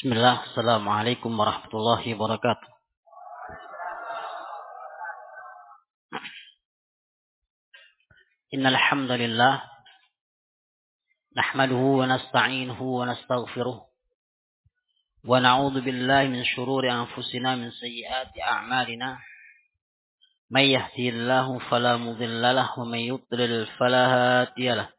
Bismillah, Assalamualaikum warahmatullahi wabarakatuh. Innal hamdalillah nahmaduhu wa nasta'inuhu wa nastaghfiruh wa na'udzu billahi min shururi anfusina min sayyiati a'malina. May yahdihillahu fala mudilla lahu wa may yudlil fala hadiya lahu.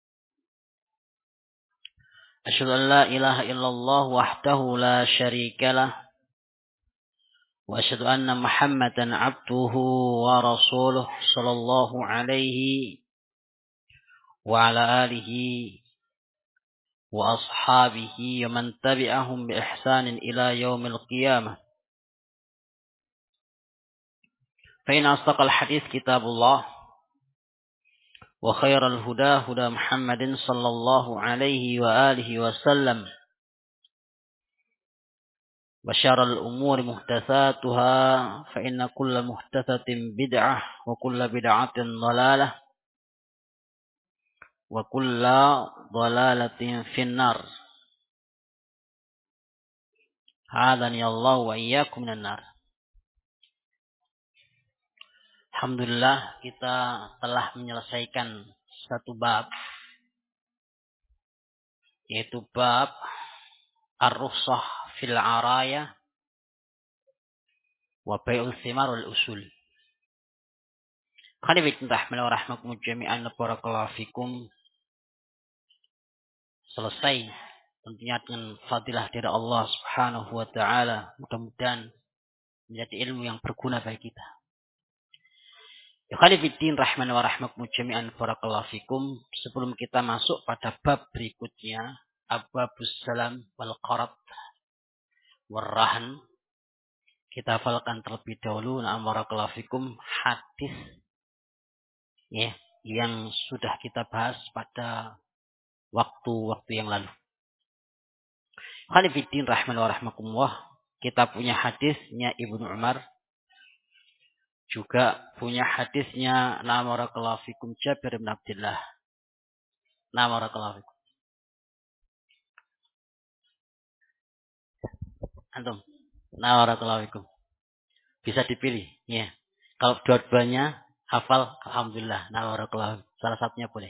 Asyhadu an la ilaha illallah wahdahu la syarika lahu wa asyhadu anna Muhammadan 'abduhu wa rasuluh sallallahu alaihi wa ala alihi wa ashabihi wa man tabi'ahum bi ihsanin ila yaumil qiyamah. Fa inna asdaqal hadits kitabullah wa khairal huda huda Muhammadin sallallahu alaihi wa alihi wa sallam wa syarrul umuri muhdatsatuha fa inna kulla muhdatsatin bid'ah wa kulla bid'atin dhalalah wa kulla dhalalatin finnar. Hadani Allah wa iyyakum minan nar. Alhamdulillah kita telah menyelesaikan satu bab, yaitu bab ar-rukhsah fil araya wa bai'ul thimar wal usul. Khadibitin rahmatullahi wa rahmakum jami'an barakallahu fikum. Selesai tentunya dengan fadilah dari Allah Subhanahu wa taala. Mudah-mudahan menjadi ilmu yang berguna bagi kita. Ya khadibitin rahmatullahi wa rahmakum jami'an barakallahu fikum. Sebelum kita masuk pada bab berikutnya, abwabus salam wal qarad wal rahan, kita hafalkan terlebih dahulu barakallahu fikum hadis ya yang sudah kita bahas pada waktu-waktu yang lalu. Khalifiddin rahman wa rahmakumullah, kita punya hadisnya Ibnu Umar, juga punya hadisnya barakallahu fikum Jabir bin Abdullah. Barakallahu fikum. Antum. Barakallahu fikum. Bisa dipilih, ya. Kalau dua-duanya hafal, alhamdulillah. Barakallahu. Salah satunya boleh.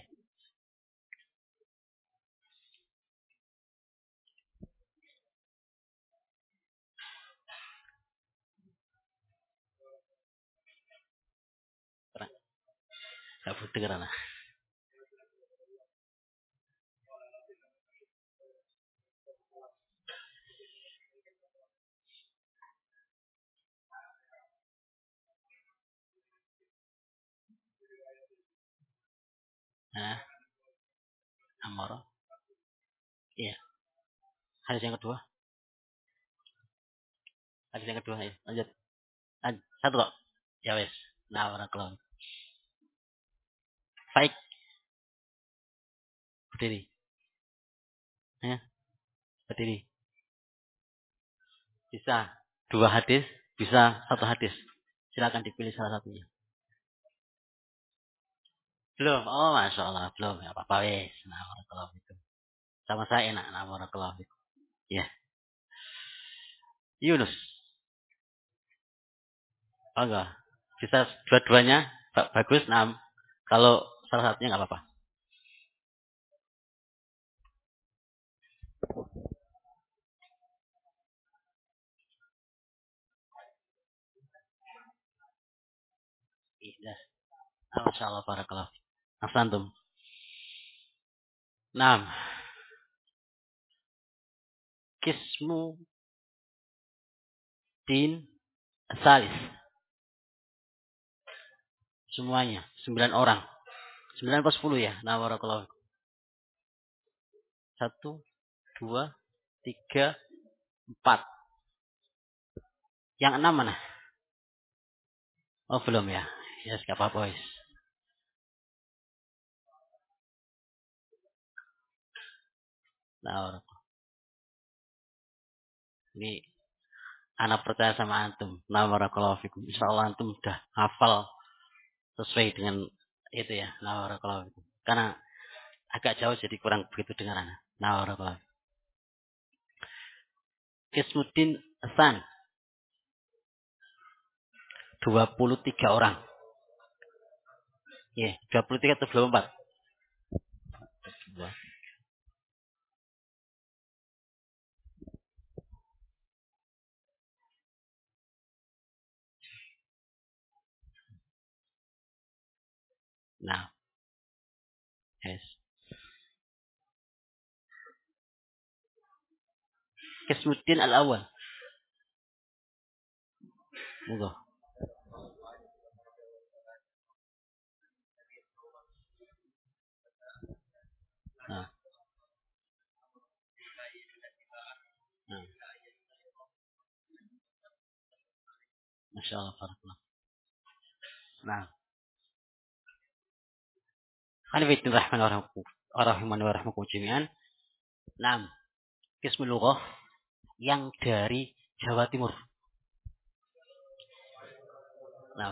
Gak butuh karena. Nah, Amara. Iya. Hadis yang kedua. Hadis yang kedua ya. Lanjut. Satu kok. Ya wes. Barakallahu. Baik. Berdiri. Ya. Berdiri. Bisa dua hadis, bisa satu hadis. Silakan dipilih salah satunya. Belum? Oh, masya Allah, belum. Ya apa-apa wes. Barakallahu fikum. Sama saya enak. Barakallahu fikum. Ya. Yunus. Oh enggak. Bisa dua-duanya bagus. Nah, kalau salah satunya nggak apa-apa. Iya. Masya Allah, barakallahu. Afsantum. Nah, kismu din salis. Semuanya. 9 orang. 9 atau 10 ya. Barakallahu. 1, 2, 3, 4. Yang 6 mana? Oh belum ya. Ya yes, gak apa-apa guys. Nah, ini anak percaya sama antum. Barakallahu fikum. Insyaallah antum udah hafal sesuai dengan itu ya. Barakallahu fikum. Karena agak jauh jadi kurang begitu dengar anak. Barakallahu. Kismuddin Hasan 23 orang. Ya, 23 atau 24? Nah, yes. Kismuddin Al-Awwal. Monggo. Nah, nah. Masya Allah, barakallah. Nah, Hanifidin rahman wa rahmakum jami'an. Nah, Kismul Lughah yang dari Jawa Timur. Nah,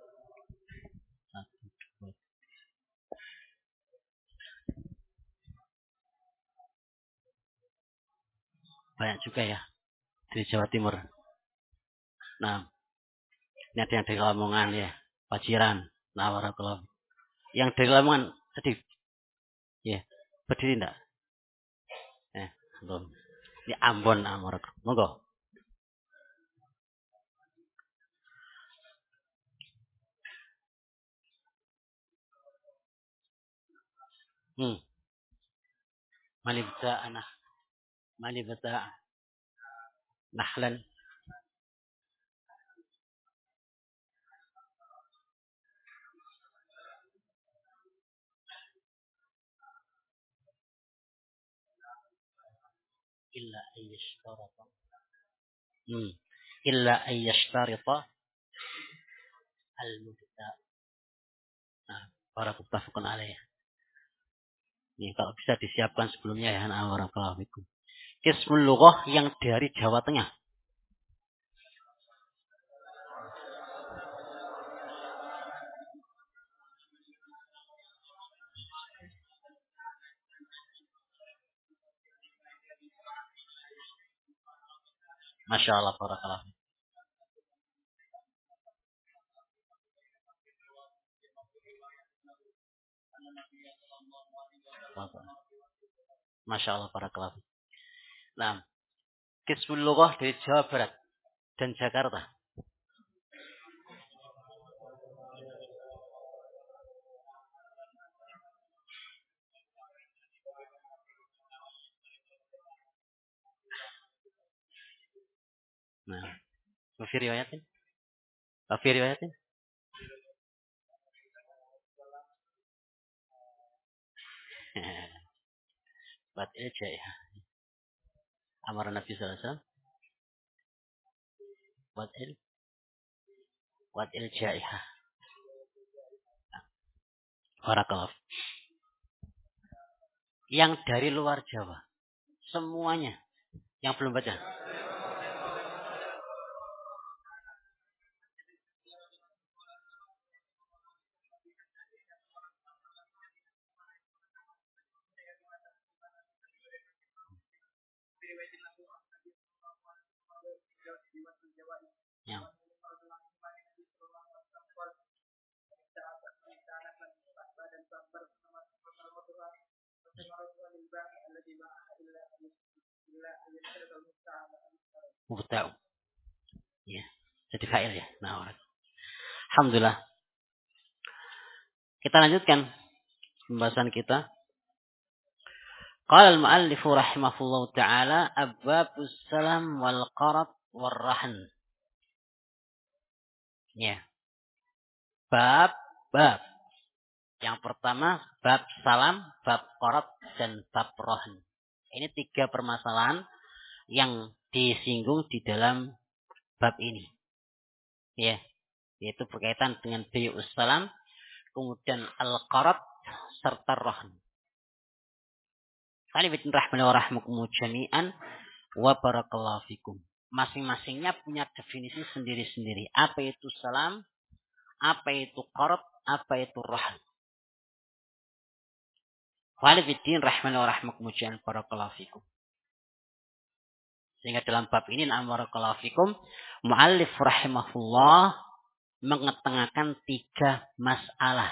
banyak juga ya dari Jawa Timur. Nah, ini ada yang dari Lamongan ya, Paciran. Nah, barakallah. Yang dari Lamongan sedih. Ya, berdiri enggak? Belum. Ini Ambon, Amor. Monggo. Hmm. Mani bata anak, mani bata nahlan. Illa ayyashtarata. Hmm. Illa ayyashtarita al-mubta. Nah, para muttafaqun alaih. Ini kalau bisa disiapkan sebelumnya ya, nah, barakallahu fikum. Kismul Lughah yang dari Jawa Tengah. Masya Allah, barakallahu fikum. Masya Allah, barakallahu fikum. Nah, Kismul Lughah dari Jawa Barat dan Jakarta. Nah, Wafi riwayatin? Wafi riwayatin? Buat ilja ya. Amar Nabi sallallahu alaihi wasallam. Buat ilja ya. Barakallahu. Yang dari luar Jawa. Semuanya. Yang belum baca. Yang. Mubta'u. Ya. Jadi fa'il ya. Nah, alhamdulillah. Kita lanjutkan pembahasan kita. Qala al-mu'allifu rahimahullahu ta'ala abwabus salam wal qarab wal rahn. Ya. Bab. Yang pertama bab salam, bab qarab dan bab rahn. Ini 3 permasalahan yang disinggung di dalam bab ini. Ya. Yaitu berkaitan dengan bai'us salam, kemudian al-qarab serta rahn. Khalifatin rahmani wa rahmakum jami'an wa barakallahu fikum. Masing-masingnya punya definisi sendiri-sendiri. Apa itu salam, apa itu qarab, apa itu rahn. Khalifatin rahmani wa rahmakum jami'an barakallahu fikum. Sehingga dalam bab ini barakallahu fikum, muallif rahimahullah mengetengahkan 3 masalah.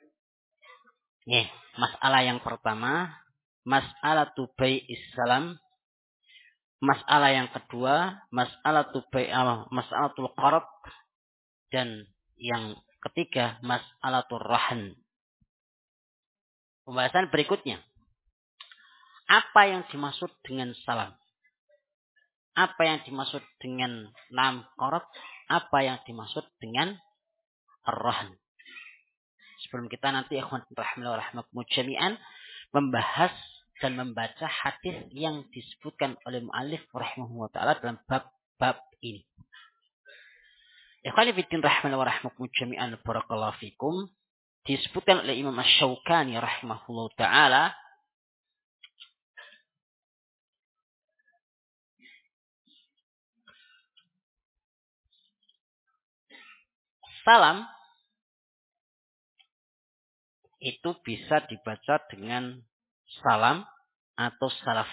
Masalah yang pertama, mas'alatu bai'is salam. Masalah yang kedua, mas'alatul qarad. Dan yang ketiga, mas'alatul rahan. Pembahasan berikutnya. Apa yang dimaksud dengan salam? Apa yang dimaksud dengan qarad? Apa yang dimaksud dengan ar-rahan? Sebelum kita nanti ikhwan rahimahullah rahmakumullah jami'an membahas dan membaca hadis yang disebutkan oleh muallif rahimahullah taala dalam bab ini. Ikhwan fillah rahimahullah rahmakumullah jami'an barakallahu fikum, disebutkan oleh Imam Asy-Syaukani rahimahullah taala salam itu bisa dibaca dengan salam atau salaf.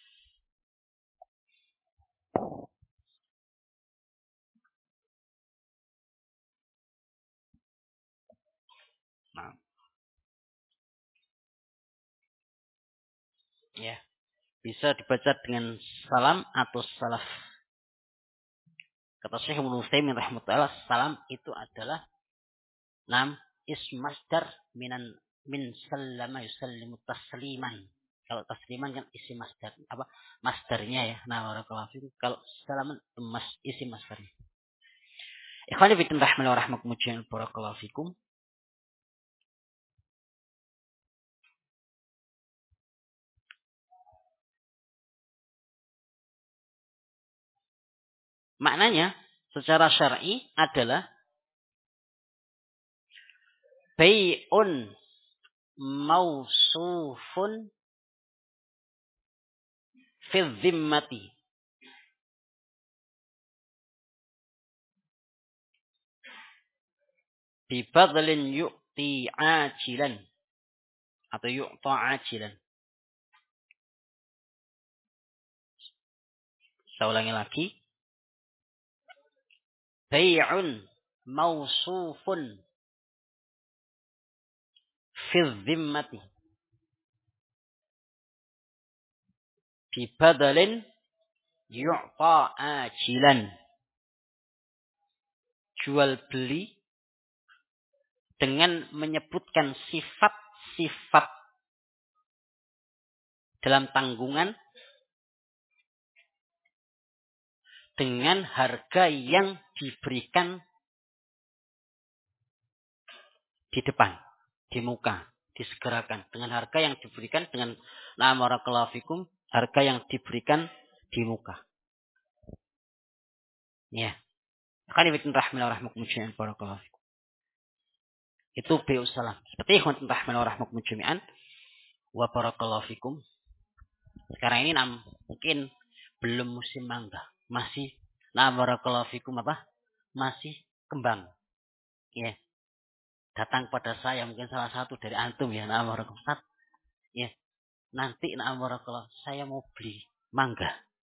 Nah, ya, bisa dibaca dengan salam atau salaf. Kata Syekh Ibnu Utsaimin rahimahullah, salam itu adalah ism masdar min sallama yusallimu tasliman. Kalau tasliman kan isi masdar, masdarnya ya. Barakallahu fikum. Kalau salaman isi masdarnya. Ikhwani fillah rahimahullah rahmakumullah barakallahu fikum. Maknanya secara syar'i adalah bai'un mausufun fi dhimmati. Bibadlin yu'ti ajilan. Atau yu'ta ajilan. Saya ulangi lagi. Bai'un mausufun fi dhimmati. Bibadlin yu'ta ajilan. Jual beli dengan menyebutkan sifat-sifat dalam tanggungan dengan harga yang diberikan di depan, di muka, disegerakan. Dengan harga yang diberikan dengan barakallahu fikum, harga yang diberikan di muka. Ya. Kan ibn rahimahullah rahmakumullah barakallahu fikum. Itu bai'us salam. Seperti ikhwan rahimahullah rahmakumullah jami'an wa barakallahu fikum. Sekarang ini mungkin belum musim mangga. Masih barakallahu fikum masih kembang. Ya. Datang pada saya mungkin salah satu dari antum ya barakallahu. Ya. Nanti barakallahu saya mau beli mangga.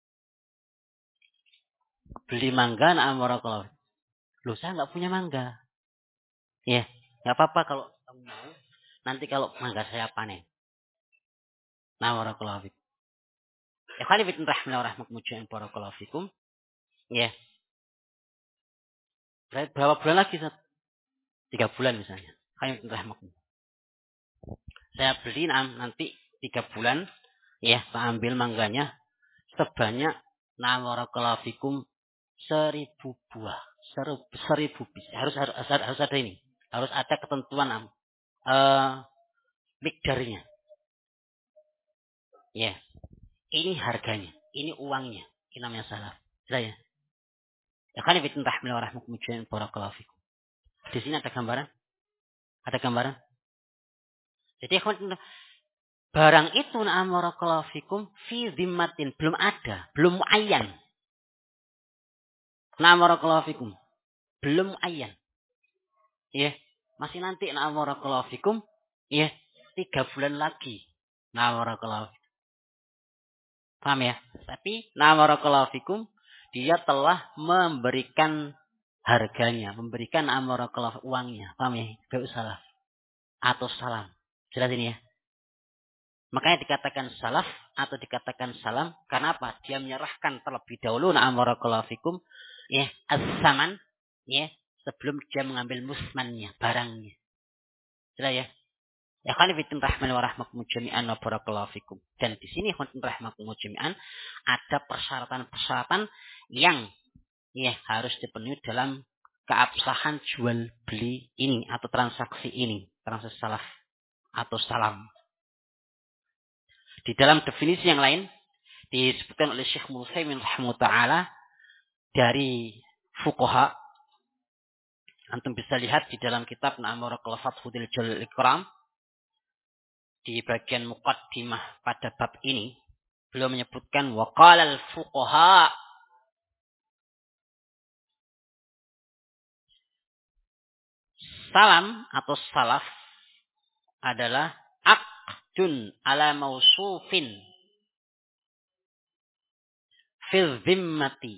Beli mangga barakallahu. Loh, saya enggak punya mangga. Ya, enggak apa-apa kalau kamu mau. Nanti kalau mangga saya panen. Barakallahu fikum. Ikhwan fillah rahimahullah barakallahu fikum. Ya. Berapa bulan lagi, Ustaz? 3 bulan misalnya. Rahimahullah. Saya beli nanti 3 bulan. Ya, saya ambil mangganya sebanyak barakallahu fikum 1000 buah. 1000 biji. Harus ada ini. Harus ada ketentuan mikdarnya. Ya. Ini harganya, ini uangnya. Ini namanya salaf. Saya. Ya kan ibn rahimahullah rahmakumullah barakallahu fikum. Di sini ada gambaran? Ada gambaran? Jadi barang itu barakallahu fikum fi dhimmatin, belum ada, belum muayyan. Barakallahu fikum. Belum muayyan. Ya, masih nanti barakallahu fikum. Ya, 3 bulan lagi. Barakallahu. Paham ya? Tapi barakallahu fikum dia telah memberikan harganya, memberikan barakallahu uangnya. Paham ya? Bai'us salaf atau salam. Jelas ini ya. Makanya dikatakan salaf atau dikatakan salam karena apa? Dia menyerahkan terlebih dahulu barakallahu fikum ya, as-saman ya, sebelum dia mengambil musmannya, barangnya. Jelas ya? Ya kan fitin rahman wa rahmakum jami'an wa barakallahu fikum. Dan di sini fitin rahmakum jami'an ada persyaratan-persyaratan yang ya harus dipenuhi dalam keabsahan jual beli ini atau transaksi ini, transaksi salaf atau salam. Di dalam definisi yang lain disebutkan oleh Syekh Mutsaimin rahimahullah taala dari fuqaha. Antum bisa lihat di dalam kitab Barakallahu Fathul Jalil Ikram di bagian muqaddimah pada bab ini beliau menyebutkan waqala al-fuqaha salam atau salaf adalah aqdun ala mausufin fil zimmati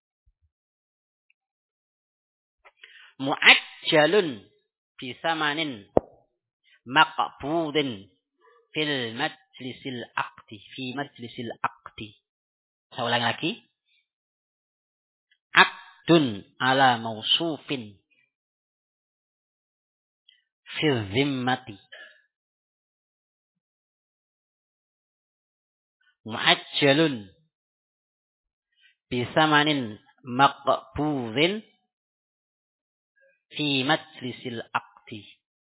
mu'ajjalun bisamanin maqbudin fil majlisil aqdi fi majlisil aqdi. Saya ulang lagi. Aqdun ala mausufin fil zimmati mu'ajjalun bisamanin maqbudin fi majlisil aqdi.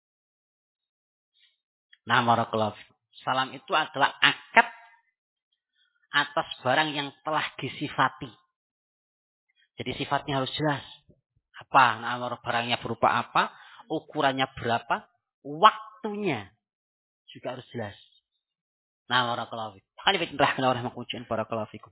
Barakallahu. Salam itu adalah akad atas barang yang telah disifati. Jadi sifatnya harus jelas. Apa? Barangnya berupa apa? Ukurannya berapa? Waktunya juga harus jelas. Barakallahu. Khalifat rahmana wa rahmakumullah barakallahu fikum.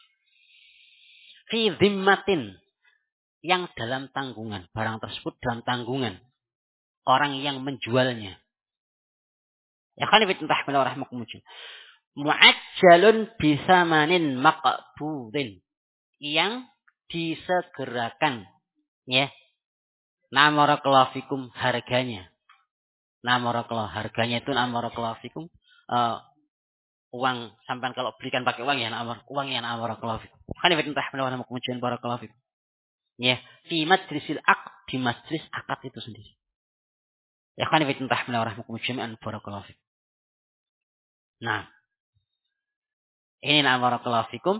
Fi zimmatin yang dalam tanggungan. Barang tersebut dalam tanggungan. Orang yang menjualnya. Ya khalifat rahmana wa rahmakumullah. Mu'ajjalun bisamanin maqbudin. Yang disegerakan. Ya. Barakallahu fikum harganya. Barakallahu harganya itu barakallahu fikum uang sampai kalau belikan pakai uang ya uang yang barakallahu fikum. Khalifat rahmana wa rahmakumullah barakallahu fikum. Ya, fi majlisil aqd di majlis akad itu sendiri. Ya khalifat rahmana wa rahmakumullah barakallahu fikum. Nah, ini barakallahu fikum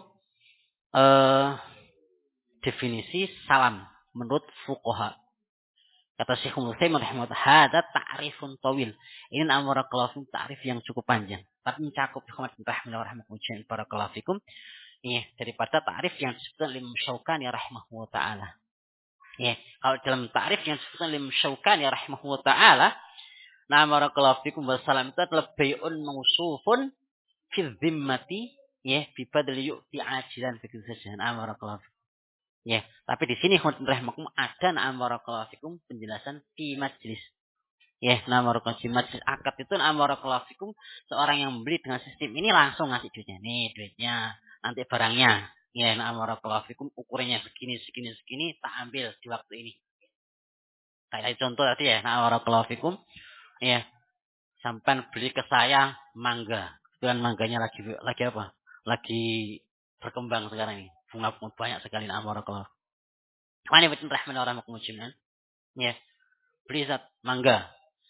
definisi salam menurut fuqaha. Kata Syekh Mutsaimin rahimahullah, "Hada ta'rifun tawil." Ini barakallahu fikum ta'rif yang cukup panjang, tapi mencakup hikmat rahimah wa rahmakumullah barakallahu fikum. Iya, daripada ta'rif yang disebutkan oleh Imam Syaukani rahimahullah taala. Ya, kalau dalam ta'rif yang disebutkan oleh Imam Syaukani rahimahullah taala, barakallahu fikum wasalam itu adalah bai'un mausufun fi dhimmati, ya, bi badli yu'ti ajilan begitu saja. Barakallahu fikum. Ya, tapi di sini rahmakum ada barakallahu fikum penjelasan fi majlis. Ya, barakallahu fi majlis akad itu barakallahu fikum seorang yang membeli dengan sistem ini langsung ngasih duitnya. Nih duitnya, nanti barangnya. Ya, barakallahu fikum ukurannya segini, tak ambil di waktu ini. Kayak contoh tadi ya, barakallahu fikum. Ya, sampai beli ke saya mangga. Kebetulan mangganya lagi apa? Lagi berkembang sekarang ini. Bunga banyak sekali barakallahu. Mana betul rahman orang makmujinan? Ya, beli zat mangga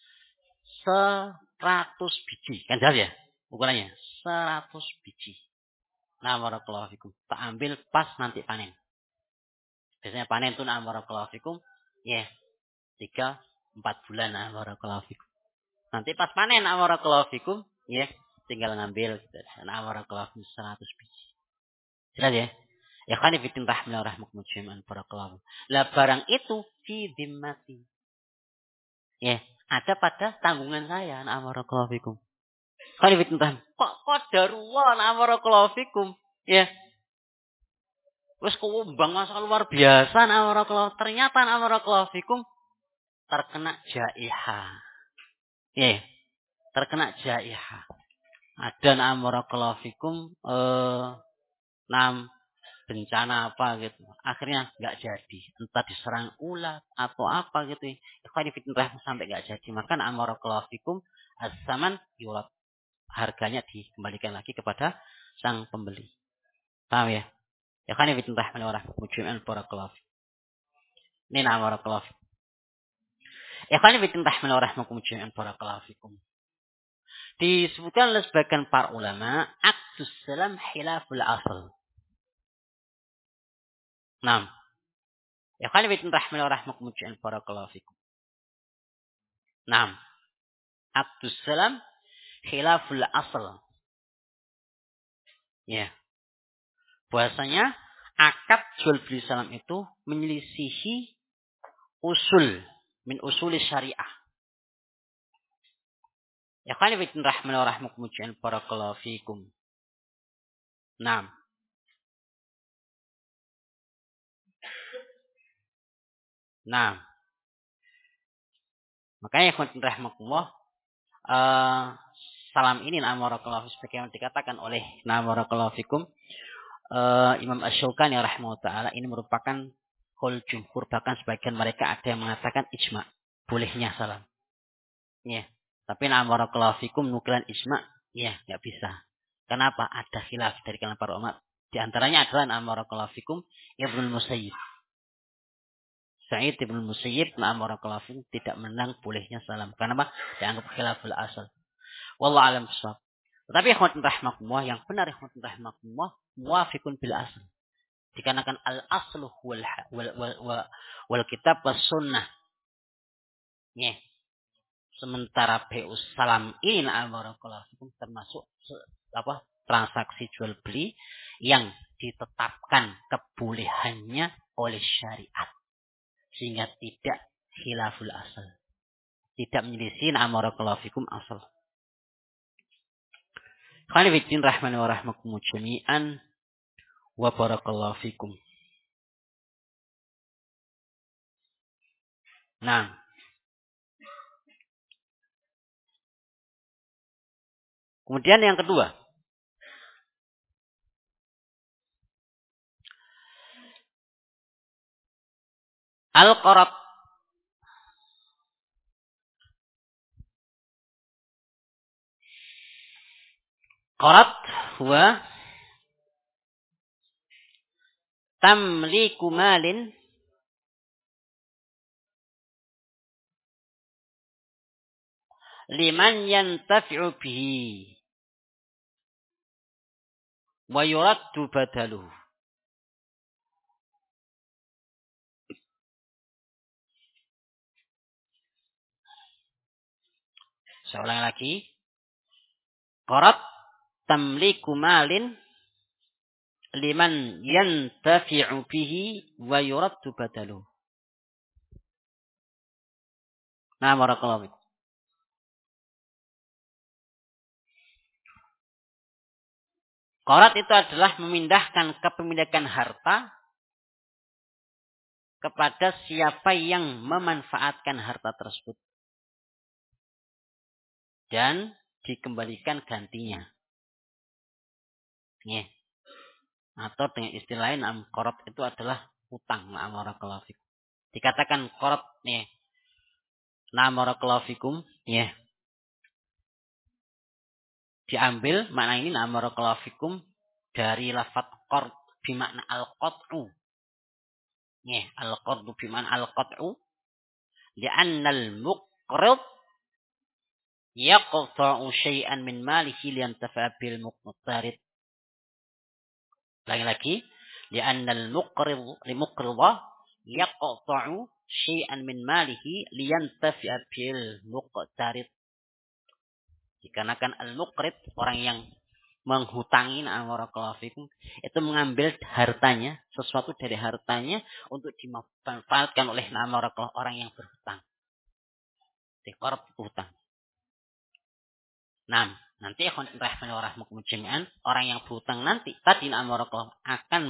100 biji. Kan jelas ya ukurannya? 100 biji. Barakallahu fikum. Tak ambil pas nanti panen. Biasanya panen itu barakallahu fikum. Ya, 3-4 bulan barakallahu fikum. Nanti pas panen barakallahu fikum, ya, tinggal ngambil barakallahu fikum 100 biji. Jelas ya? Ya kan fitin rahman rahmakumullah barakallahu. Lah barang itu fi dhimmati. Ya, ada pada tanggungan saya barakallahu fikum. Kan fitin rahman. Kok qadarullah barakallahu fikum. Ya. Wes kumbang masalah luar biasa barakallahu. Ternyata barakallahu fikum terkena jaiha. Ya, terkena jaiha. Ada na'am barakallahu fikum bencana apa gitu. Akhirnya nggak jadi. Entah diserang ulat atau apa gitu. Ikhwan fillah sampai nggak jadi. Maka na'am barakallahu fikum as-saman yurad. Harganya dikembalikan lagi kepada sang pembeli. Paham ya? Ikhwan fillah mujrim'an barakallahu fikum. Ini na'am barakallahu fikum. Ikhwan fillah mujrim'an barakallahu fikum. Disebutkan oleh sebagian para ulama, aktus salam khilaful asal. Nah, ya kan bitin rahman wa rahmakumuja'in barakallahu fikum. Nah, aktus salam khilaful asal. Ya. Bahasanya akad jual beli salam itu menyelisihi usul min usuli syariah. Ya kan bitin rahman wa rahmakumuja'in barakallahu fikum. Nah. Nah. Makanya ikhwan rahmatullah salam ini na'amarakallahu sebagaimana dikatakan oleh na'amarakallahu fikum Imam Asy-Syaukani rahimahullah taala ini merupakan qaul jumhur, bahkan sebagian mereka ada yang mengatakan ijma bolehnya salam. Ya. Tapi na'amarakallahu fikum nukilan ijma ya enggak bisa. Kenapa? Ada khilaf dari kalangan para ulama. Di antaranya adalah na'amarakallahu fikum Ibnu Musayyib. Sa'id bin Musayyib na'amarakallahu fikum tidak menang bolehnya salam. Kenapa? Dianggap khilaful asal. Wallahu alam bishawab. Tetapi ikhwan rahmakumullah yang benar ikhwan rahmakumullah muwafiqun bil asl. Dikarenakan al aslu wal kitab was sunnah. Ya. Sementara BU salam ini barakallahu fikum termasuk transaksi jual beli yang ditetapkan kebolehannya oleh syariat sehingga tidak khilaful asal. Tidak menyelisih barakallahu fikum asal. Khairuddin rahman wa rahmakum jami'an wa barakallahu fikum. Nah. Kemudian yang kedua. Al-qarat. Qarat huwa tamliku malin liman yantafi'u bihi wa yuraddu badaluhu. Saya ulang lagi. Qarat tamliku malin liman yantafi'u bihi wa yuraddu badaluhu. Nah, barakallahu fikum. Qarat itu adalah memindahkan kepemilikan harta kepada siapa yang memanfaatkan harta tersebut dan dikembalikan gantinya. Ya. Atau dengan istilah lain qarat itu adalah hutang. Barakallahu fikum. Dikatakan qarat ya. Barakallahu fikum ya. Diambil makna ini barakallahu fikum dari lafaz qard bermakna al-qat'u. Ya, al-qard bermakna al-qat'u. Li'anna al-muqrid yaqta'u syai'an min malihi liyantafa bil muqtarid. Lagi-lagi, li'anna al-muqrid yaqta'u syai'an min malihi liyantafi bil muqtarid. Dikarenakan al-muqrid orang yang menghutangi barakallahu fikum itu mengambil hartanya, sesuatu dari hartanya untuk dimanfaatkan oleh barakallahu orang yang berhutang. Diqarab hutang. Nah, nanti rahmanallahi jami'an orang yang berhutang nanti tadi barakallahu akan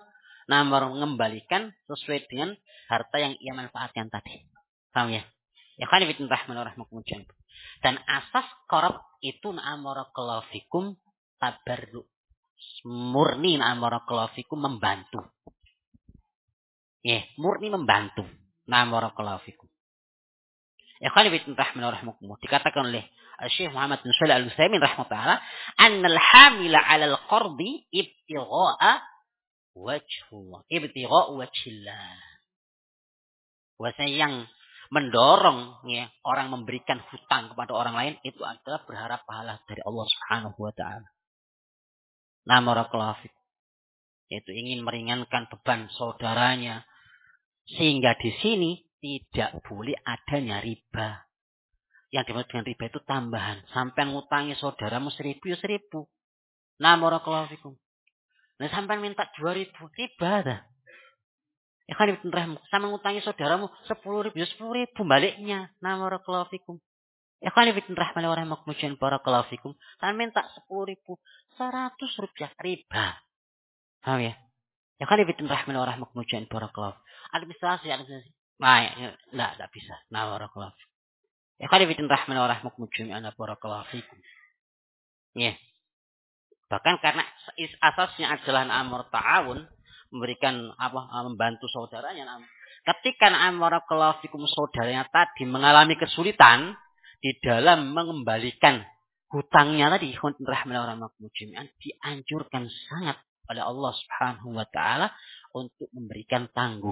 mengembalikan sesuai dengan harta yang ia manfaatkan tadi. Paham ya? Ya kan ibn rahman rahmakumullah. Dan asas qarab itu barakallahu fikum tabarru. Murni barakallahu fikum membantu. Ya, murni membantu. Barakallahu fikum. Ya kan ibn rahman rahmakumullah. Dikatakan oleh Syekh Muhammad bin Shalih Al-Utsaimin rahimahullah, "Annal hamila 'alal qardi ibtigha'a wajhullah." Ibtigha'a wajhillah. Bahwasanya yang mendorong ya orang memberikan hutang kepada orang lain itu adalah berharap pahala dari Allah Subhanahu wa taala. Barakallahu fikum. Yaitu ingin meringankan beban saudaranya sehingga di sini tidak boleh adanya riba. Yang dimaksud dengan riba itu tambahan. Sampai ngutangi saudaramu 1.000 ya 1.000. Barakallahu fikum. Nah sampai minta 2.000 riba dah. Ya kan ibn rahim sama ngutangi saudaramu 10.000 ya 10.000 baliknya. Barakallahu fikum. Ya kan ibn rahman wa rahmakumullah barakallahu fikum. Sampai minta 10.000 100 rupiah riba. Paham ya? Ya kan ibn rahman wa rahmakumullah barakallahu. Administrasi. Nah, enggak bisa. Barakallahu. Ya kan ibn rahman wa rahmakumullah barakallahu fikum. Ya. Bahkan karena asasnya adalah amr ta'awun, memberikan membantu saudaranya. Ketika barakallahu fikum saudaranya tadi mengalami kesulitan di dalam mengembalikan hutangnya tadi, rahmatullahi wabarakatuh, dianjurkan sangat oleh Allah Subhanahu wa taala untuk memberikan tangguh.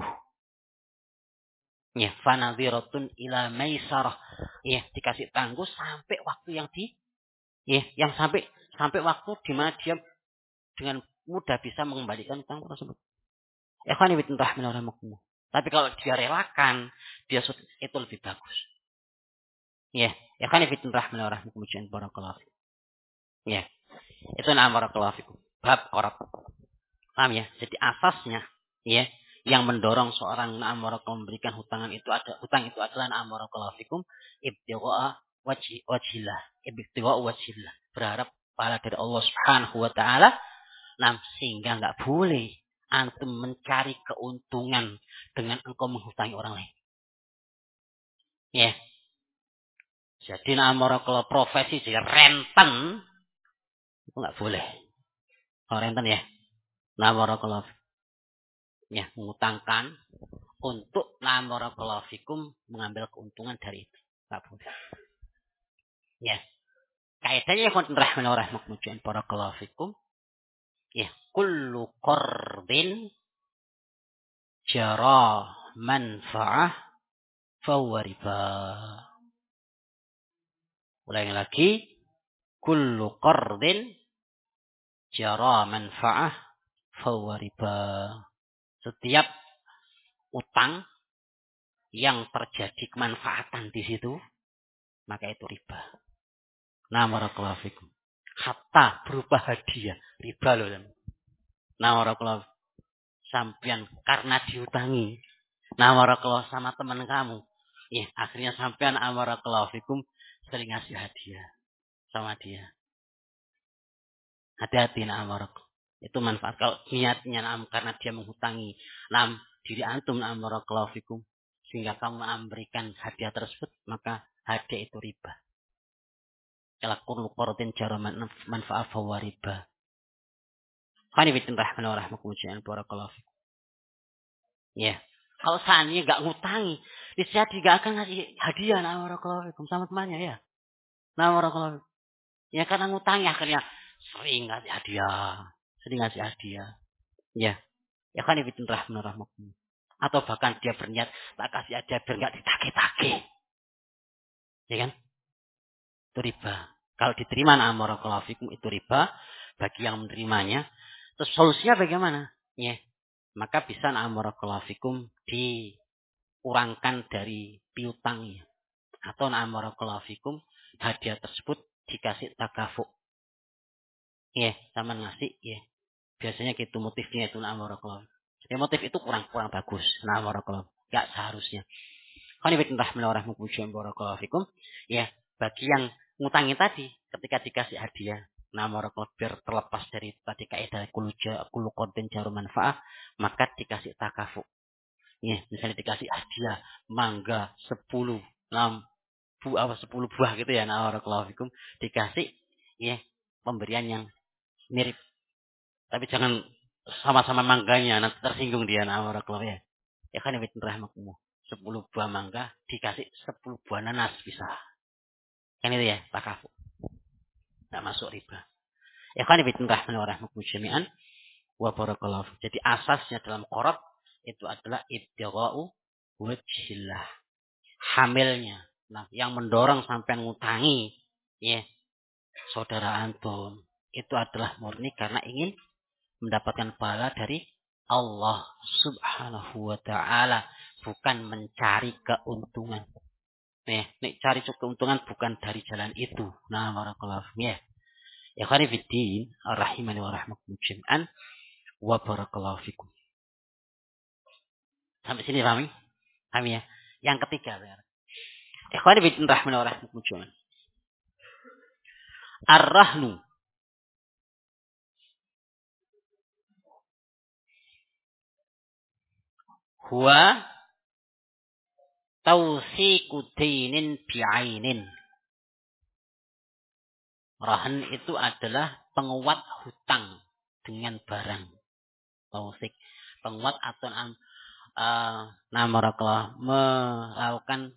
Ya, fanadhiratun ila maisarah. Ya, dikasih tangguh sampai waktu yang sampai waktu di mana dia dengan mudah bisa mengembalikan utang tersebut. Ya kan ibn rahimahullah. Tapi kalau dia relakan, dia itu lebih bagus. Ya kan ibn rahimahullah barakallahu. Ya. Itu barakallahu fikum. Bab qarab. Paham ya? Jadi asasnya ya yang mendorong seorang barakallahu memberikan hutang itu adalah barakallahu fikum ibtigha wajhillah. Ibtigha wajhillah. Berharap pahala dari Allah Subhanahu wa taala. Sehingga enggak boleh antum mencari keuntungan dengan engkau menghutangi orang lain. Ya. Jadi kalau profesi jadi renten itu enggak boleh. Oh, renten ya. Kalau ya mengutangkan untuk barakallahu fikum mengambil keuntungan dari itu. Enggak boleh. Ya. Kaidahnya rahmatullahi barakallahu fikum. Ya, kullu qardin jara manfa'ah fahuwa riba. Ulangi lagi. Kullu qardin jara manfa'ah fahuwa riba. Setiap utang yang terjadi kemanfaatan di situ, maka itu riba. Barakallahu fikum. Hatta berupa hadiah, riba loh. Barakallahu sampean karena diutangi. Barakallahu sama teman kamu. Ya, akhirnya sampean barakallahu fikum sering ngasih hadiah sama dia. Hati-hati barakallahu. Itu manfaat kalau niatnya karena dia menghutangi diri antum barakallahu fikum sehingga kamu memberikan hadiah tersebut, maka hadiah itu riba. Kalau kullu qardin jara manfa'ah fa huwa riba. Khani bitin rahman wa rahmakumullah barakallahu fikum. Ya. Kalau seandainya enggak ngutangi, dia enggak akan ngasih hadiah barakallahu fikum sama temannya ya. Barakallahu. Ya karena ngutangi akhirnya sering ngasih hadiah. Ya. Ya kan bitin rahman wa rahmakumullah. Atau bahkan dia berniat tak kasih hadiah biar enggak ditagih-tagih. Ya kan? Itu riba. Kalau diterima barakallahu fikum itu riba bagi yang menerimanya. Terus solusinya bagaimana? Ya. Maka bisa barakallahu fikum dikurangkan dari piutangnya. Atau barakallahu fikum hadiah tersebut dikasih takafuk. Ya, sama ngasih ya. Biasanya gitu motifnya itu barakallahu. Ya motif itu kurang bagus. Barakallahu. Enggak seharusnya. Qani bitin rahmatullahi barakallahu fikum. Ya, bagi yang ngutangi tadi ketika dikasih hadiah barakallahu biar terlepas dari tadi kaidah kullu qardin jaru manfaah, maka dikasih takafuk. Ya, misalnya dikasih hadiah mangga 10 10 buah gitu ya. Nah, barakallahu fikum dikasih ya pemberian yang mirip. Tapi jangan sama-sama mangganya, nanti tersinggung dia. Nah, barakallahu ya. Ya kan ibn rahmakumullah. 10 buah mangga dikasih 10 buah nanas bisa. Kan itu ya, takafu. Enggak masuk riba. Ya kan ibn rahmakumullah jami'an wa barakallahu. Jadi asasnya dalam qarab itu adalah ibtigha'u wajhillah. Hamilnya. Nah, yang mendorong sampai ngutangi ya saudara antum itu adalah murni karena ingin mendapatkan pahala dari Allah Subhanahu wa taala, bukan mencari keuntungan. Nih cari keuntungan bukan dari jalan itu. Nah, barakallahu fikum ya. Ya khani fiddin, rahimani wa rahmakum jami'an wa barakallahu fikum. Sampai sini pahami? Pahami ya? Yang ketiga sekarang. Ya khani fiddin rahimani wa rahmakum jami'an. Ar-rahnu huwa tausiku dinin bi'ainin. Rahan itu adalah penguat hutang dengan barang. Tausik. Penguat atau namarakallah melakukan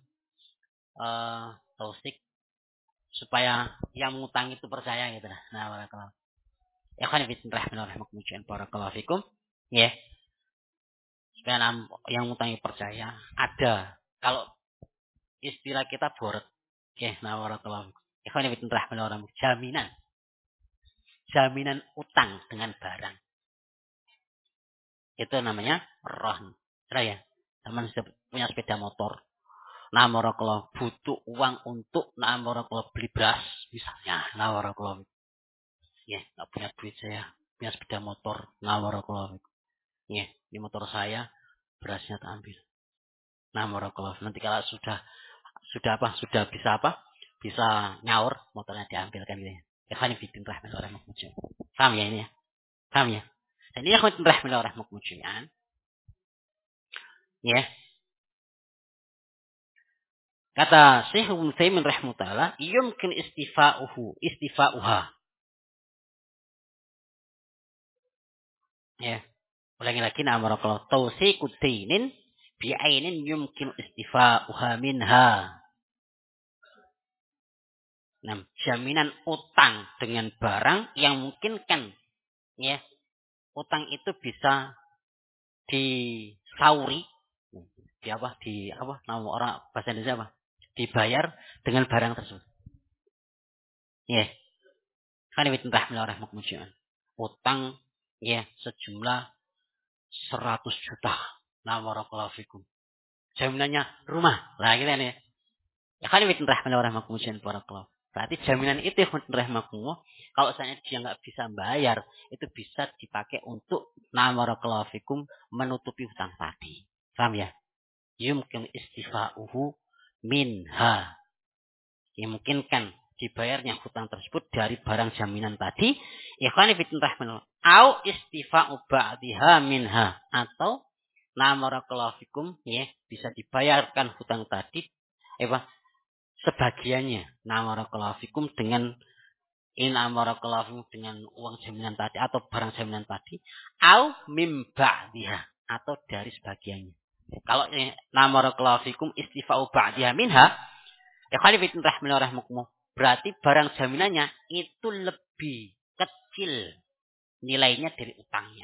tausik supaya yang ngutang itu percaya gitu lah. Namarakallah. Ya kan bismillahirrahmanirrahim. Barakallahu fikum. Ya. Supaya yang ngutangi percaya ada. Kalau istilah kita boret. Oke, namarakallah. Ya kan bismillahirrahmanirrahim. Jaminan utang dengan barang. Itu namanya rahn. Sudah ya? Teman punya sepeda motor. Nah, barakallahu butuh uang untuk barakallahu beli beras misalnya. Nah, barakallahu. Ya, enggak punya duit saya. Punya sepeda motor. Nah, barakallahu. Ya, di motor saya berasnya tak ambil. Nah, barakallahu. Nanti kalau sudah bisa Bisa nyaur, motornya diambilkan gitu ya. Ya kan fitin rahmatullahi. Paham ya ini ya? Paham ya? Dan ini akhwat rahimahumullah. Ya. Kata Syekh Ibnu Taimin rahimahullah, yumkin istifa'uha. Ya. Ulangi lagi namarakallah tausiqud dainin bi'ainin yumkin istifa'uha minha. Nah, jaminan utang dengan barang yang memungkinkan ya. Utang itu bisa disauri nama orang bahasa Indonesia apa? Dibayar dengan barang tersebut. Ya. Kan itu rahmatullah. Utang ya sejumlah 100 juta. Nah, barakallahu fikum. Jaminannya rumah. Lah gitu ya. Ya kan itu rahmatullah barakallahu. Berarti jaminan itu rahmatullah kalau saya dia nggak bisa bayar itu bisa dipakai untuk nah barakallahu fikum menutupi hutang tadi. Paham ya? Yumkin istifa'uhu minha. Dimungkinkan dibayarnya hutang tersebut dari barang jaminan tadi. Ikhwani fillah rahmanullah. Au istifa'u ba'diha minha. Atau namarakallahu fikum ya, bisa dibayarkan hutang tadi sebagiannya namarakallahu fikum dengan dengan uang jaminan tadi atau barang jaminan tadi. Au mim ba'diha atau dari sebagiannya. Kalau namarakallahu fikum istifa'u ba'diha minha, ya khalifitun rahimahullah. Berarti barang jaminannya itu lebih kecil nilainya dari utangnya.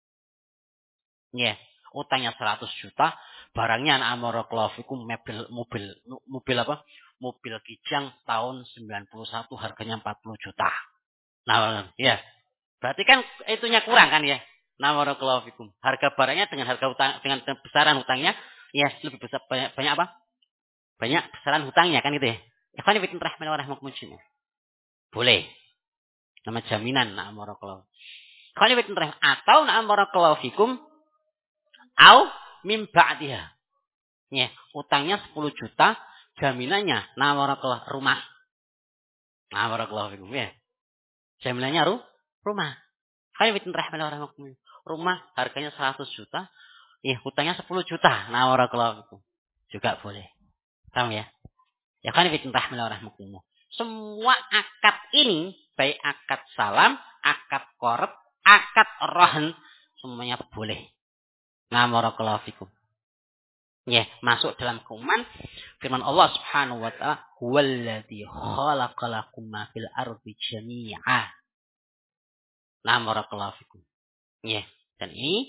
Ya, utangnya 100 juta, barangnya namarakallahu fikum mobil apa? Mobil Kijang tahun 91 harganya 40 juta. Nah, ya. Berarti kan itunya kurang kan ya? Namarakallahu fikum. Harga barangnya dengan harga utang dengan besaran hutangnya ya lebih besar banyak apa? Banyak besaran hutangnya kan gitu ya. Ikhwan fillah rahimahumullah. Boleh. Nama jaminan na'am barakallahu. Ikhwan fillah atau na'am barakallahu fikum au mim ba'diha. Ya, utangnya 10 juta, jaminannya na'am barakallahu rumah. Na'am barakallahu fikum ya. Jaminannya rumah. Ikhwan fillah rahimahumullah. Rumah harganya 100 juta, ya hutangnya 10 juta. Na'am barakallahu fikum. Juga boleh. Paham ya? Ya kan rahmatullah. Semua akad ini, baik akad salam, akad qarad, akad rahn, semuanya boleh. Nah, barakallahu fikum. Ya, masuk dalam kuman firman Allah Subhanahu wa taala, "Huwallazi khalaqalakum ma fil ardi jami'a." Nah, barakallahu fikum. Ya, dan ini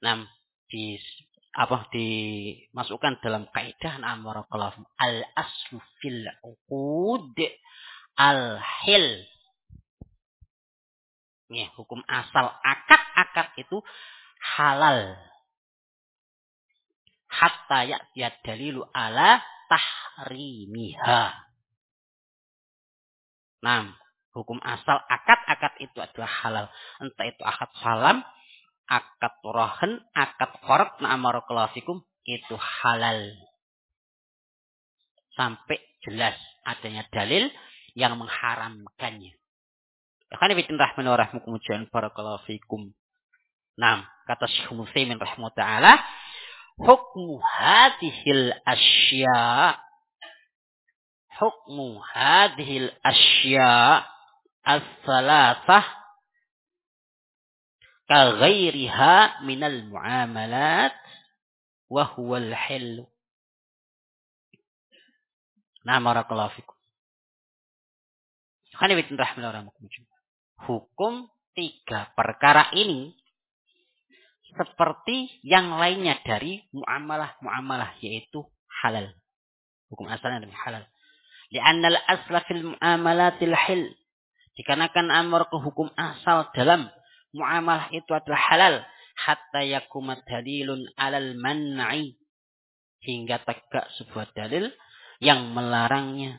dimasukkan dalam kaidah barakallahu fikum. Al aslu fil uqud al hil. Ya, hukum asal akad-akad itu halal. Hatta ya'tiya dalilu ala tahrimiha. Nah, hukum asal akad-akad itu adalah halal. Entah itu akad salam, akad rahn, akad qarad, barakallahu fikum, itu halal. Sampai jelas adanya dalil yang mengharamkannya. Ya kan ibn rahman wa rahmukumullah barakallahu fikum. Nah, kata Syekh Utsaimin rahimahullah taala, hukmu hadhil asya' hukmu hadhil asya' as-salasah ka ghairiha minal muamalat wa huwa al-hil. Nah, barakallahu fikum. Kan ibn rahman wa rahmukumullah. Hukum tiga perkara ini seperti yang lainnya dari muamalah-muamalah, yaitu halal. Hukum asalnya adalah halal. Li'anna al-asla fil muamalatil hil. Dikarenakan ke hukum asal dalam muamalah itu adalah halal. Hatta yakuma dalilun alal man'i. Hingga tegak sebuah dalil yang melarangnya.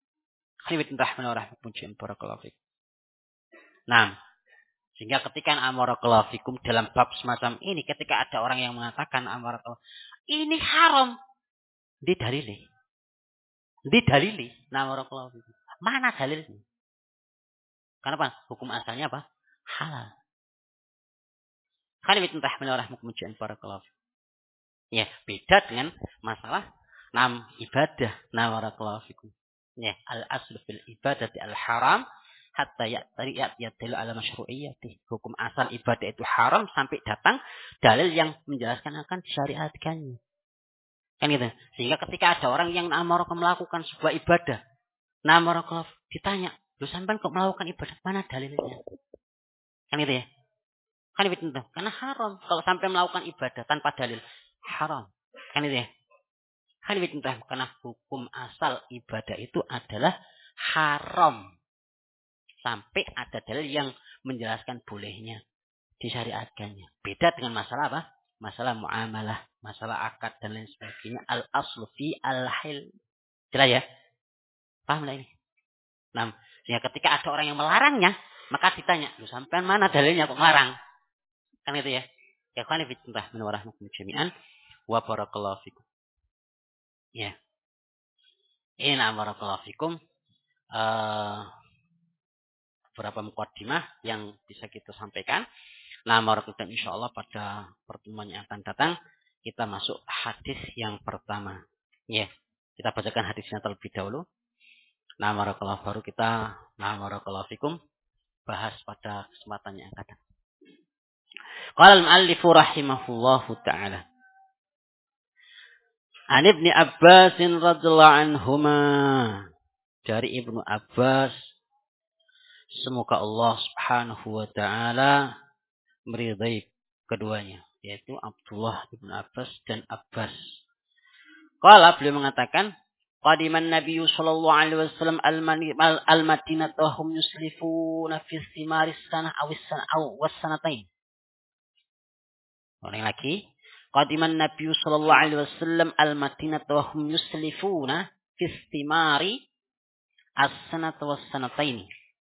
Nah, sehingga ketika amarakallahu fikum dalam bab semacam ini, ketika ada orang yang mengatakan amarakallahu ini haram, didalili. Nah, amarakallahu fikum. Mana dalilnya? Kenapa? Hukum asalnya apa? Halal. Barakallahu fikum. Ya, beda dengan masalah ibadah. Nah, barakallahu fikum. Ya, al-aslu fil ibadati al-haram hatta ya'tadilu ala masyru'iyyati. Hukum asal ibadah itu haram sampai datang dalil yang menjelaskan akan disyariatkannya. Kan gitu. Sehingga ketika ada orang yang melakukan sebuah ibadah, ditanya, "Lu sampean kok melakukan ibadah? Mana dalilnya?" Kan gitu ya. Kan itu. Karena haram kalau sampai melakukan ibadah tanpa dalil. Haram. Kan itu ya. Kan itu. Karena hukum asal ibadah itu adalah haram. Sampai ada dalil yang menjelaskan bolehnya, disyariatkannya. Beda dengan masalah apa? Masalah muamalah, masalah akad dan lain sebagainya. Al-aslu fi al-hil. Jelas ya? Paham lah ini? Nah, sehingga ketika ada orang yang melarangnya, maka ditanya, "Lu sampean mana dalilnya kok melarang?" Kan itu ya. Ya kan fitnah menwarahmukum jami'an wa barakallahu fikum. Ya. Ini barakallahu fikum. Beberapa mukaddimah yang bisa kita sampaikan. Nah, barakallahu insyaallah pada pertemuan yang akan datang kita masuk hadis yang pertama. Ya. Kita bacakan hadisnya terlebih dahulu. Nah, barakallahu baru kita barakallahu fikum bahas pada kesempatan yang akan datang. Qala al-mu'allif rahimahullahu ta'ala. An Ibnu Abbas radhiyallahu anhuma, dari Ibnu Abbas, semoga Allah Subhanahu wa taala meridai keduanya, yaitu Abdullah Ibnu Abbas dan Abbas. Qala, beliau mengatakan, qadiman Nabi sallallahu alaihi wasallam al-Madinah wa hum yuslifuna fi thimari sanah aw was-sanatain. Ulang lagi. Qadiman Nabi sallallahu alaihi wasallam al-Madinah wa hum yuslifuna fi thimari as-sanata was-sanataini.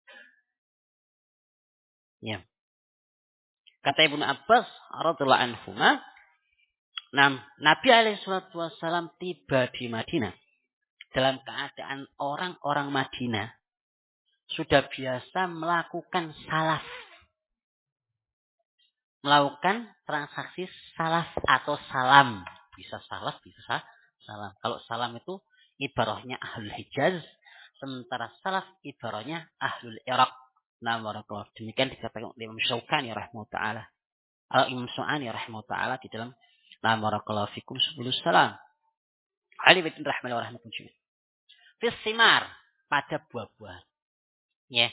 Ya. Kata Ibnu Abbas radhiyallahu anhuma, Nabi alaihi salatu wasallam tiba di Madinah dalam keadaan orang-orang Madinah sudah biasa melakukan salaf. Melakukan transaksi salaf atau salam. Bisa salaf, bisa salam. Kalau salam itu ibarahnya ahlul Hijaz, sementara salaf ibarahnya ahlul Iraq. Nah, barakallahu. Demikian dikatakan oleh Imam Syaukani rahimahullah taala. Imam Su'ani rahimahullah taala di dalam Nah, barakallahu fikum subulus salam. Ali bin rahimahullah rahimahullah. Fis simar, pada buah-buahan. Ya.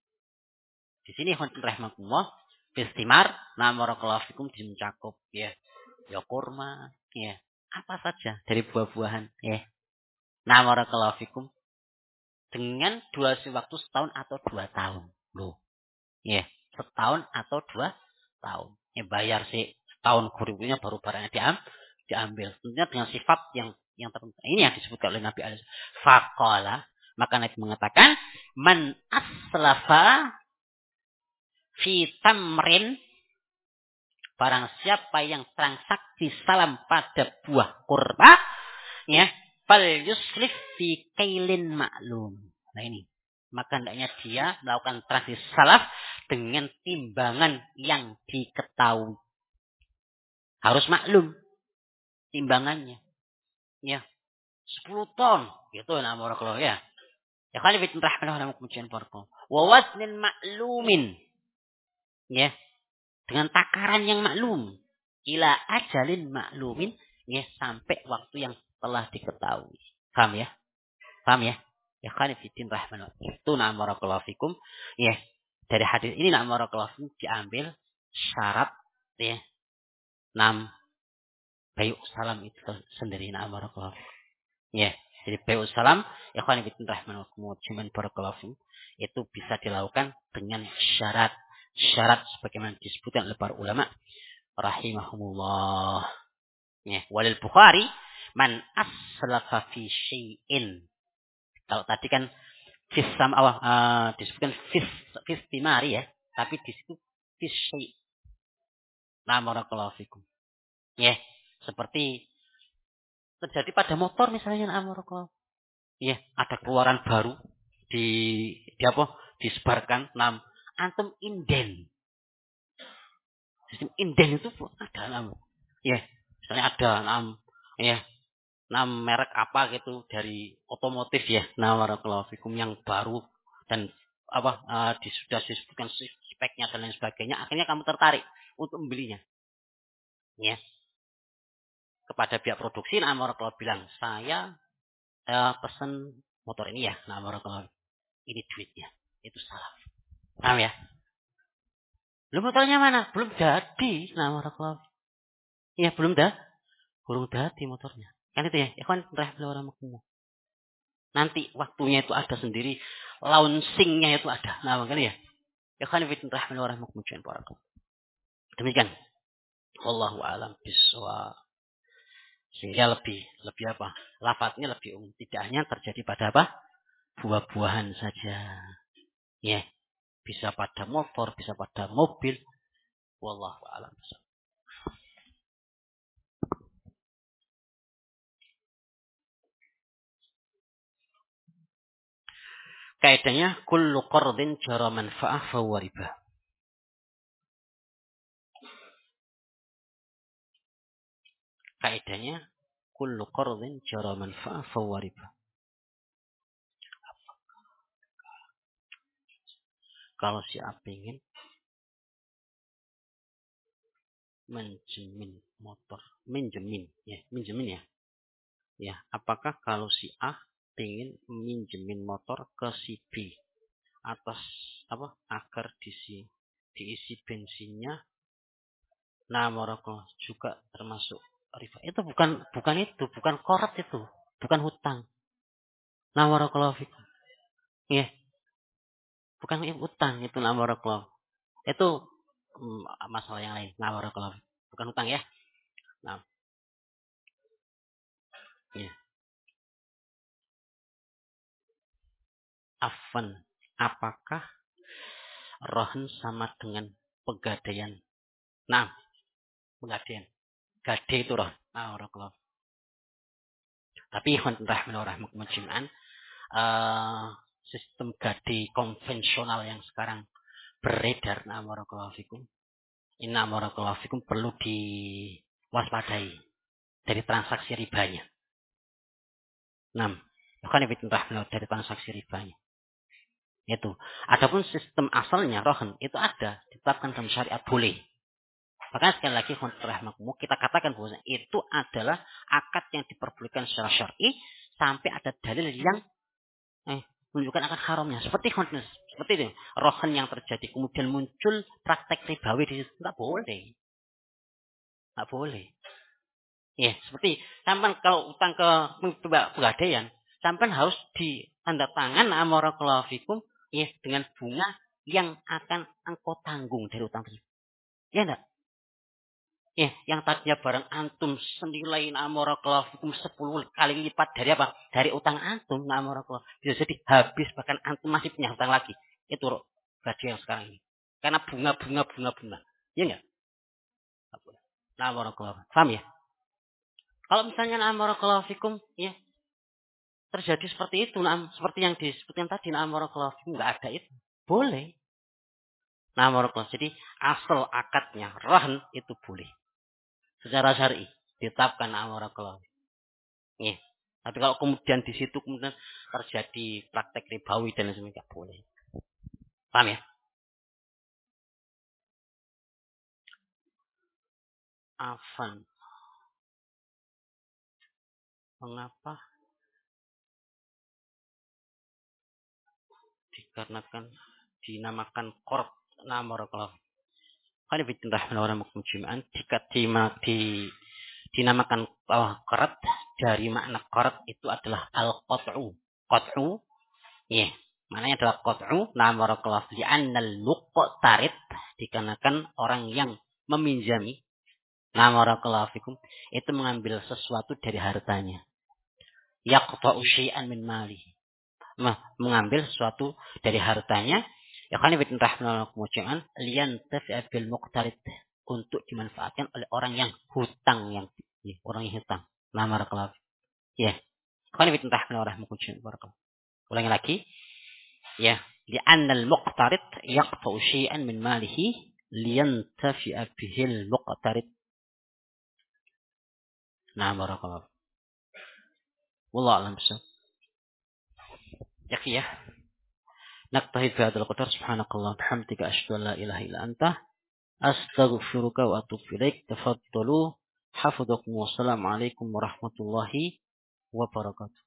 Di sini rahimahullah fis simar, nah barakallahu fikum mencakup ya. Ya kurma, ya. Apa saja dari buah-buahan, ya. Nah barakallahu fikum dengan durasi waktu setahun atau 2 tahun. Loh. Ya, setahun atau 2 tahun. Ya bayar sih setahun kurikulumnya baru barangnya diambil. Tentunya dengan sifat yang tertentu. Ini yang disebutkan oleh Nabi alaihi faqala, maka Nabi mengatakan man aslafa fi tamrin, barang siapa yang transaksi salam pada buah kurma, ya, fal yuslif fi kailin ma'lum. Nah ini, maka hendaknya dia melakukan transaksi salaf dengan timbangan yang diketahui. Harus maklum timbangannya. Ya, 10 ton. Gitu nah barakallahu ya. Ya kali bitin rahmanah wa kemudian barakallahu. Wa wasnin ma'lumin. Ya, dengan takaran yang maklum. Ila ajalin maklumin, ya, sampai waktu yang telah diketahui. Paham ya? Paham ya? Ya khani fitin rahmanah. Itu na'am barakallahu fikum. Ya, dari hadis ini na'am barakallahu fikum diambil syarat ya. 6 bayu salam itu sendiri na'am barakallahu fikum. Ya, jadi bayu salam ya khani fitin rahmanah cuman barakallahu fikum itu bisa dilakukan dengan syarat sebagaimana disebutkan oleh para ulama rahimahumullah. Ya, walil Bukhari man aslafa fi syai'in. Kalau tadi kan fis sama disebutkan fis timari ya, tapi di situ fis syai'. Nah, barakallahu fikum. Ya, seperti terjadi pada motor misalnya barakallahu. Ya, ada keluaran baru di apa? Disebarkan antum inden. Sistem inden itu ada ya, misalnya ada ya, merek apa gitu dari otomotif ya, barakallahu fikum yang baru dan apa sudah disebutkan speknya dan lain sebagainya, akhirnya kamu tertarik untuk membelinya. Ya. Kepada pihak produksi barakallahu bilang, "Saya pesan motor ini ya, barakallahu. Ini duitnya." Itu salah. Paham ya? Lu motornya mana? Belum jadi, barakallahu. Iya, belum jadi motornya. Kan itu ya, ikhwan rahimahullah. Nanti waktunya itu ada sendiri, launchingnya itu ada. Nah, makanya ya. Ikhwan rahimahullah. Demikian. Wallahu a'lam bishawab. Sehingga lebih apa? Lafadznya lebih umum. Tidak hanya terjadi pada apa? Buah-buahan saja. Ya. Bisa pada motor, bisa pada mobil. Wallahu a'lam bishawab. Kaidahnya kullu qardin jara manfa'ah fa huwa riba. Kaidahnya kullu qardin jara manfa'ah fa huwa riba. Kalau si A ingin minjemin ya. Ya, apakah kalau si A ingin minjemin motor ke si B atas apa? Agar diisi bensinnya, barakallahu juga termasuk riba. Itu bukan korat itu, bukan hutang. Barakallahu fikum. Ya, bukan hutang itu barakallahu. Itu masalah yang lain. Barakallahu. Bukan hutang ya. Nah, ya. Afan, apakah rohan sama dengan pegadaian? Nah, pegadaian. Gade itu rohan. Barakallahu. Tapi entah menurut Jum'an, sistem gade konvensional yang sekarang beredar, barakallahu fikum. Barakallahu fikum perlu diwaspadai dari transaksi ribanya. 6. Bukan dari transaksi ribanya. Itu. Adapun sistem asalnya rohan itu ada ditetapkan dalam syariat boleh. Makanya sekali lagi kita katakan bahwa itu adalah akad yang diperbolehkan secara syar'i sampai ada dalil yang menunjukkan akan haramnya. Seperti itu. Rohan yang terjadi kemudian muncul praktek ribawi di situ nggak boleh. Nggak boleh. Ya, seperti sampai kalau utang ke pegadaian, sampai harus ditanda tangan amarakallahu fikum ya dengan bunga yang akan engkau tanggung dari utang tersebut. Ya enggak? Ya, yang tadinya barang antum senilai amarakallahu fikum 10 kali lipat dari apa? Dari utang antum amarakallahu. Bisa jadi habis bahkan antum masih punya utang lagi. Itu gaji yang sekarang ini. Karena bunga. Ya enggak? Amarakallahu. Paham ya? Kalau misalnya amarakallahu fikum ya terjadi seperti itu, seperti yang disebutkan tadi, nggak ada itu. Boleh. Jadi asal akadnya, rahn itu boleh. Secara syar'i ditetapkan ya. Tapi kalau kemudian di situ kemudian terjadi praktek ribawi dan lain sebagainya, nggak boleh. Paham ya? Afan. Mengapa? Dikarenakan dinamakan korp namarakallahu. Kan bikin rahman orang mukmin jika dinamakan qarat dari makna qarat itu adalah al-qat'u. Qat'u, ya. Maknanya adalah qat'u namarakallahu li'annal muqtarid dikarenakan orang yang meminjami namarakallahu fikum itu mengambil sesuatu dari hartanya. Yaqta'u syai'an min mali. Mengambil sesuatu dari hartanya. Ya kan ibn rahmanul mujian lian tafi'a bil muqtarid untuk dimanfaatkan oleh orang yang hutang orang yang hutang. Nama rakallah. Ya. Kan ibn rahmanul mujian barakallahu. Ulangi lagi. Ya, li'anna al-muqtarid yaqta'u syai'an min malihi lian tafi'a bihil muqtarid. Nah, barakallahu. Wallahu a'lam bishawab. Ya. نقتهي في هذا القدر سبحانك اللهم وبحمدك أشهد أن لا إله إلا أنت أستغفرك وأتوب إليك تفضلوا حفظكم والسلام عليكم ورحمة الله وبركاته